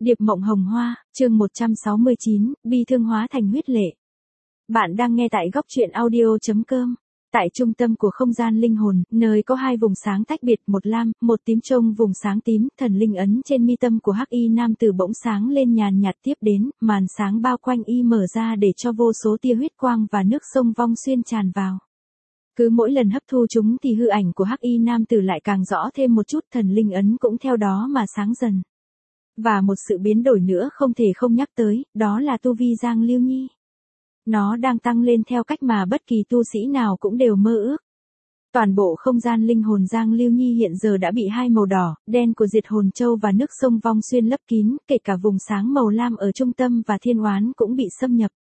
Điệp mộng hồng hoa, chương 169, bi thương hóa thành huyết lệ. Bạn đang nghe tại góc truyện audio.com. Tại trung tâm của không gian linh hồn, nơi có hai vùng sáng tách biệt, một lam, một tím, trong vùng sáng tím, thần linh ấn trên mi tâm của hắc y nam tử bỗng sáng lên nhàn nhạt, tiếp đến, màn sáng bao quanh y mở ra để cho vô số tia huyết quang và nước sông vong xuyên tràn vào. Cứ mỗi lần hấp thu chúng thì hư ảnh của hắc y nam tử lại càng rõ thêm một chút, thần linh ấn cũng theo đó mà sáng dần. Và một sự biến đổi nữa không thể không nhắc tới, đó là tu vi Giang Liêu Nhi. Nó đang tăng lên theo cách mà bất kỳ tu sĩ nào cũng đều mơ ước. Toàn bộ không gian linh hồn Giang Liêu Nhi hiện giờ đã bị hai màu đỏ, đen của diệt hồn châu và nước sông vong xuyên lấp kín, kể cả vùng sáng màu lam ở trung tâm và thiên oán cũng bị xâm nhập.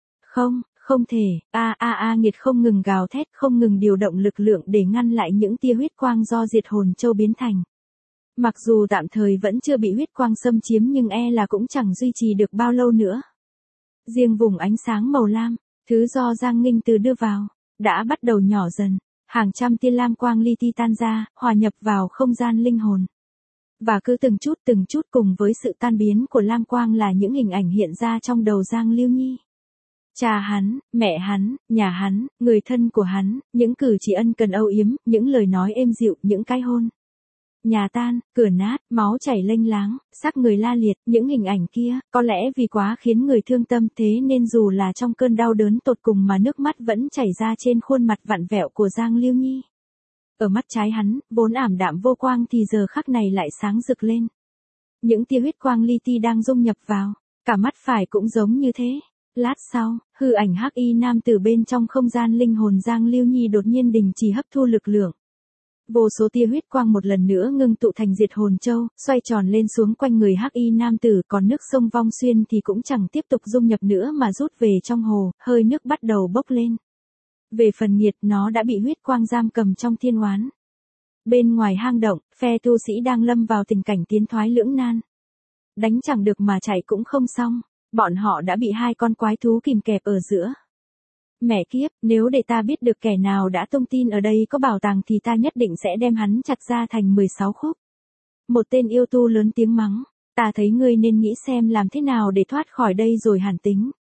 Không thể, nghiệt không ngừng gào thét, không ngừng điều động lực lượng để ngăn lại những tia huyết quang do diệt hồn châu biến thành. Mặc dù tạm thời vẫn chưa bị huyết quang xâm chiếm nhưng là cũng chẳng duy trì được bao lâu nữa. Riêng vùng ánh sáng màu lam, thứ do Giang Nghinh Từ đưa vào, đã bắt đầu nhỏ dần, hàng trăm tia lam quang li ti tan ra, hòa nhập vào không gian linh hồn. Và cứ từng chút cùng với sự tan biến của lam quang là những hình ảnh hiện ra trong đầu Giang Liêu Nhi. Cha hắn, mẹ hắn, nhà hắn, người thân của hắn, những cử chỉ ân cần âu yếm, những lời nói êm dịu, những cái hôn. Nhà tan, cửa nát, máu chảy lênh láng, xác người la liệt, những hình ảnh kia, có lẽ vì quá khiến người thương tâm thế nên dù là trong cơn đau đớn tột cùng mà nước mắt vẫn chảy ra trên khuôn mặt vặn vẹo của Giang Liêu Nhi. Ở mắt trái hắn, vốn ảm đạm vô quang thì giờ khắc này lại sáng rực lên. Những tia huyết quang li ti đang dung nhập vào, cả mắt phải cũng giống như thế. Lát sau, hư ảnh hắc y nam tử bên trong không gian linh hồn Giang Liêu Nhi đột nhiên đình chỉ hấp thu lực lượng. Vô số tia huyết quang một lần nữa ngưng tụ thành diệt hồn châu, xoay tròn lên xuống quanh người hắc y nam tử, còn nước sông vong xuyên thì cũng chẳng tiếp tục dung nhập nữa mà rút về trong hồ, hơi nước bắt đầu bốc lên. Về phần nhiệt, nó đã bị huyết quang giam cầm trong thiên oán. Bên ngoài hang động, phe tu sĩ đang lâm vào tình cảnh tiến thoái lưỡng nan. Đánh chẳng được mà chạy cũng không xong, bọn họ đã bị hai con quái thú kìm kẹp ở giữa. Mẹ kiếp, nếu để ta biết được kẻ nào đã tung tin ở đây có bảo tàng thì ta nhất định sẽ đem hắn chặt ra thành 16 khúc. Một tên yêu tu lớn tiếng mắng, ta thấy ngươi nên nghĩ xem làm thế nào để thoát khỏi đây rồi hẳn tính.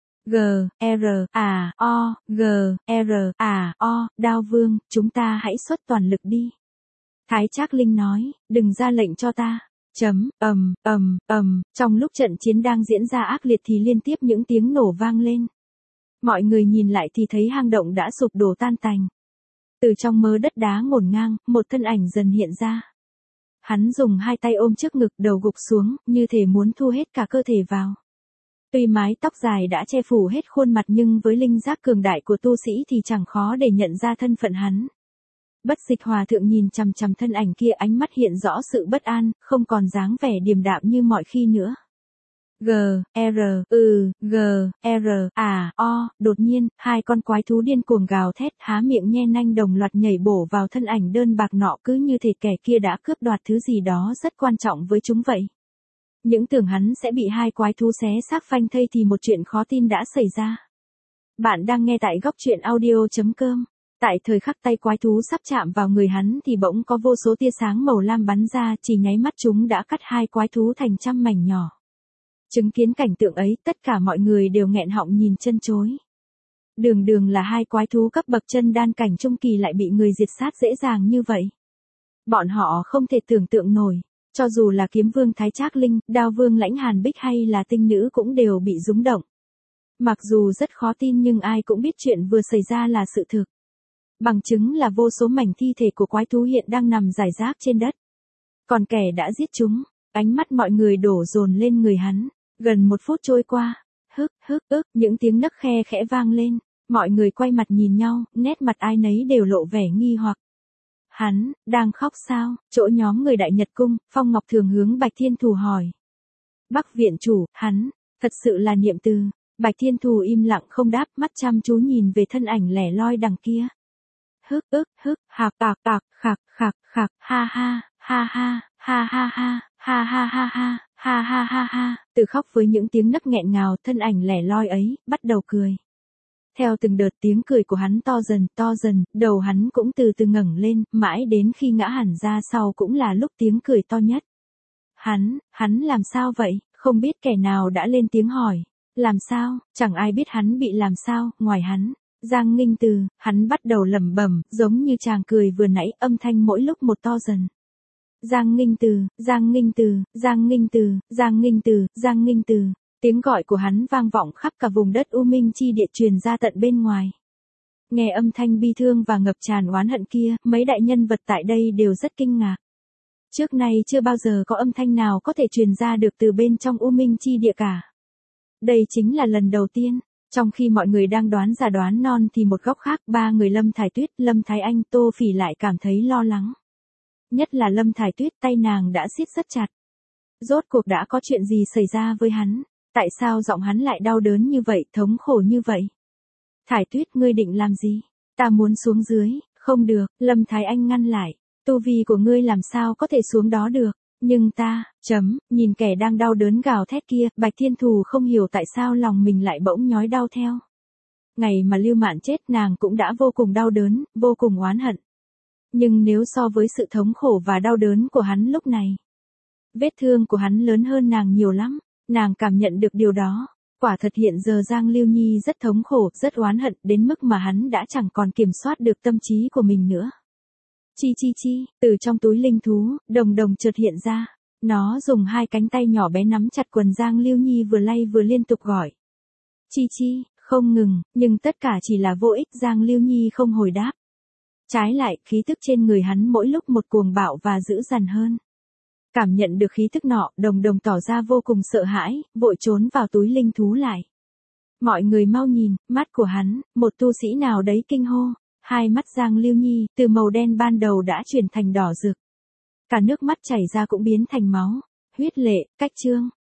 Đao Vương, chúng ta hãy xuất toàn lực đi. Thái Trác Linh nói, đừng ra lệnh cho ta. Trong lúc trận chiến đang diễn ra ác liệt thì liên tiếp những tiếng nổ vang lên. Mọi người nhìn lại thì thấy hang động đã sụp đổ tan tành. Từ trong mớ đất đá ngổn ngang, một thân ảnh dần hiện ra. Hắn dùng hai tay ôm trước ngực, đầu gục xuống, như thể muốn thu hết cả cơ thể vào. Tuy mái tóc dài đã che phủ hết khuôn mặt nhưng với linh giác cường đại của tu sĩ thì chẳng khó để nhận ra thân phận hắn. Bất Dịch Hòa Thượng nhìn chằm chằm thân ảnh kia, ánh mắt hiện rõ sự bất an, không còn dáng vẻ điềm đạm như mọi khi nữa. Đột nhiên, hai con quái thú điên cuồng gào thét, há miệng nhe nanh đồng loạt nhảy bổ vào thân ảnh đơn bạc nọ, cứ như thể kẻ kia đã cướp đoạt thứ gì đó rất quan trọng với chúng vậy. Những tưởng hắn sẽ bị hai quái thú xé xác phanh thây thì một chuyện khó tin đã xảy ra. Bạn đang nghe tại góc truyện audio.com. Tại thời khắc tay quái thú sắp chạm vào người hắn thì bỗng có vô số tia sáng màu lam bắn ra, chỉ nháy mắt chúng đã cắt hai quái thú thành trăm mảnh nhỏ. Chứng kiến cảnh tượng ấy, tất cả mọi người đều nghẹn họng nhìn chân chối. Đường là hai quái thú cấp bậc chân đan cảnh trung kỳ lại bị người diệt sát dễ dàng như vậy. Bọn họ không thể tưởng tượng nổi, cho dù là Kiếm Vương Thái Trác Linh, Đao Vương Lãnh Hàn Bích hay là Tinh Nữ cũng đều bị rúng động. Mặc dù rất khó tin nhưng ai cũng biết chuyện vừa xảy ra là sự thực. Bằng chứng là vô số mảnh thi thể của quái thú hiện đang nằm rải rác trên đất. Còn kẻ đã giết chúng, ánh mắt mọi người đổ dồn lên người hắn. Gần 1 phút trôi qua, những tiếng nấc khe khẽ vang lên, mọi người quay mặt nhìn nhau, nét mặt ai nấy đều lộ vẻ nghi hoặc. Hắn, đang khóc sao? Chỗ nhóm người Đại Nhật Cung, Phong Ngọc Thường hướng Bạch Thiên Thù hỏi. Bắc viện chủ, hắn, thật sự là Niệm Từ. Bạch Thiên Thù im lặng không đáp, mắt chăm chú nhìn về thân ảnh lẻ loi đằng kia. Từ khóc với những tiếng nấc nghẹn ngào, thân ảnh lẻ loi ấy bắt đầu cười. Theo từng đợt tiếng cười của hắn to dần, đầu hắn cũng từ từ ngẩng lên, mãi đến khi ngã hẳn ra sau cũng là lúc tiếng cười to nhất. Hắn làm sao vậy? Không biết kẻ nào đã lên tiếng hỏi. Làm sao, chẳng ai biết hắn bị làm sao, ngoài hắn. Giang Nghinh Từ, hắn bắt đầu lẩm bẩm, giống như chàng cười vừa nãy, âm thanh mỗi lúc một to dần. Giang Nghinh Từ, Giang Nghinh Từ, Giang Nghinh Từ, Giang Nghinh Từ, Giang Nghinh Từ. Tiếng gọi của hắn vang vọng khắp cả vùng đất U Minh chi địa truyền ra tận bên ngoài. Nghe âm thanh bi thương và ngập tràn oán hận kia, mấy đại nhân vật tại đây đều rất kinh ngạc. Trước nay chưa bao giờ có âm thanh nào có thể truyền ra được từ bên trong U Minh chi địa cả. Đây chính là lần đầu tiên. Trong khi mọi người đang đoán già đoán non thì một góc khác, ba người Lâm Thải Tuyết, Lâm Thái Anh, Tô Phỉ lại cảm thấy lo lắng. Nhất là Lâm Thải Tuyết, tay nàng đã siết rất chặt. Rốt cuộc đã có chuyện gì xảy ra với hắn? Tại sao giọng hắn lại đau đớn như vậy, thống khổ như vậy? Thải Tuyết, ngươi định làm gì? Ta muốn xuống dưới. Không được, Lâm Thái Anh ngăn lại. Tu vi của ngươi làm sao có thể xuống đó được? Nhưng ta, nhìn kẻ đang đau đớn gào thét kia, Bạch Thiên Thù không hiểu tại sao lòng mình lại bỗng nhói đau theo. Ngày mà Lưu Mạn chết nàng cũng đã vô cùng đau đớn, vô cùng oán hận. Nhưng nếu so với sự thống khổ và đau đớn của hắn lúc này, vết thương của hắn lớn hơn nàng nhiều lắm, nàng cảm nhận được điều đó. Quả thật hiện giờ Giang Lưu Nhi rất thống khổ, rất oán hận, đến mức mà hắn đã chẳng còn kiểm soát được tâm trí của mình nữa. Chi, từ trong túi linh thú, đồng đồng chợt hiện ra. Nó dùng hai cánh tay nhỏ bé nắm chặt quần Giang Lưu Nhi vừa lay vừa liên tục gọi. Chi, không ngừng, nhưng tất cả chỉ là vô ích, Giang Lưu Nhi không hồi đáp. Trái lại, khí tức trên người hắn mỗi lúc một cuồng bạo và dữ dằn hơn. Cảm nhận được khí tức nọ, đồng đồng tỏ ra vô cùng sợ hãi, vội trốn vào túi linh thú lại. Mọi người mau nhìn, mắt của hắn, một tu sĩ nào đấy kinh hô. Hai mắt Giang Lưu Nhi, từ màu đen ban đầu đã chuyển thành đỏ rực. Cả nước mắt chảy ra cũng biến thành máu. Huyết lệ, cách chương.